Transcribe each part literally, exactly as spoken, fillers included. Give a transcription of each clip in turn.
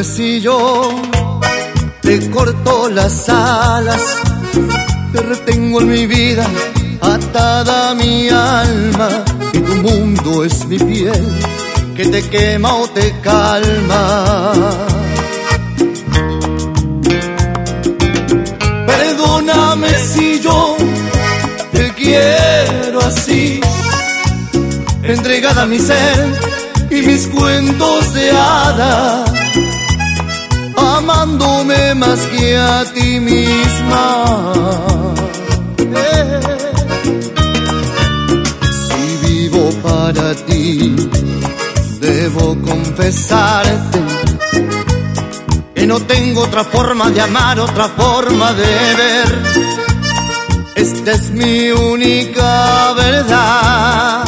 Perdóname si yo te corto las alas, te retengo en mi vida atada mi alma, y tu mundo es mi piel que te quema o te calma. Perdóname si yo te quiero así, entregada a mi ser y mis cuentos de hadas, amándome más que a ti misma. Eh. Si vivo para ti, debo confesarte que no tengo otra forma de amar, otra forma de ver. Esta es mi única verdad,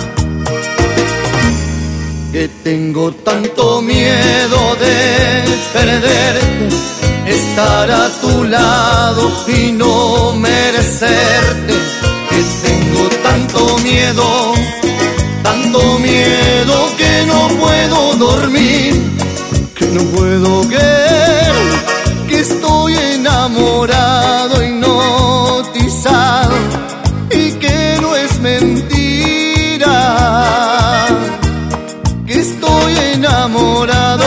que tengo tanto miedo de perderte, estar a tu lado y no merecerte. Que tengo tanto miedo, tanto miedo que no puedo dormir, que no puedo creer que estoy enamorado, hipnotizado, y que no es mentira, que estoy enamorado.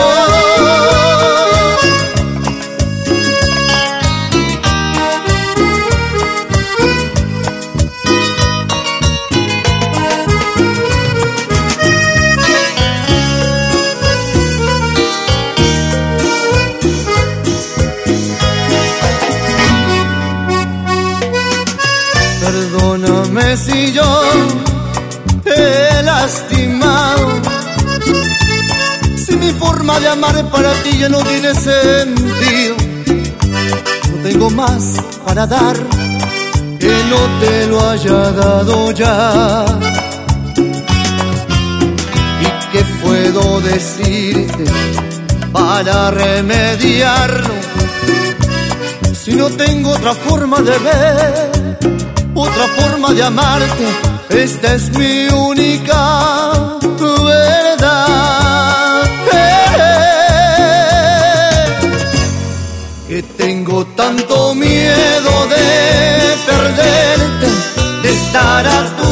Perdóname si yo te he lastimado, si mi forma de amar para ti ya no tiene sentido. No tengo más para dar que no te lo haya dado ya. ¿Y qué puedo decirte para remediarlo si no tengo otra forma de ver, otra forma de amarte? Esta es mi única verdad, que tengo tanto miedo de perderte, de estar a tu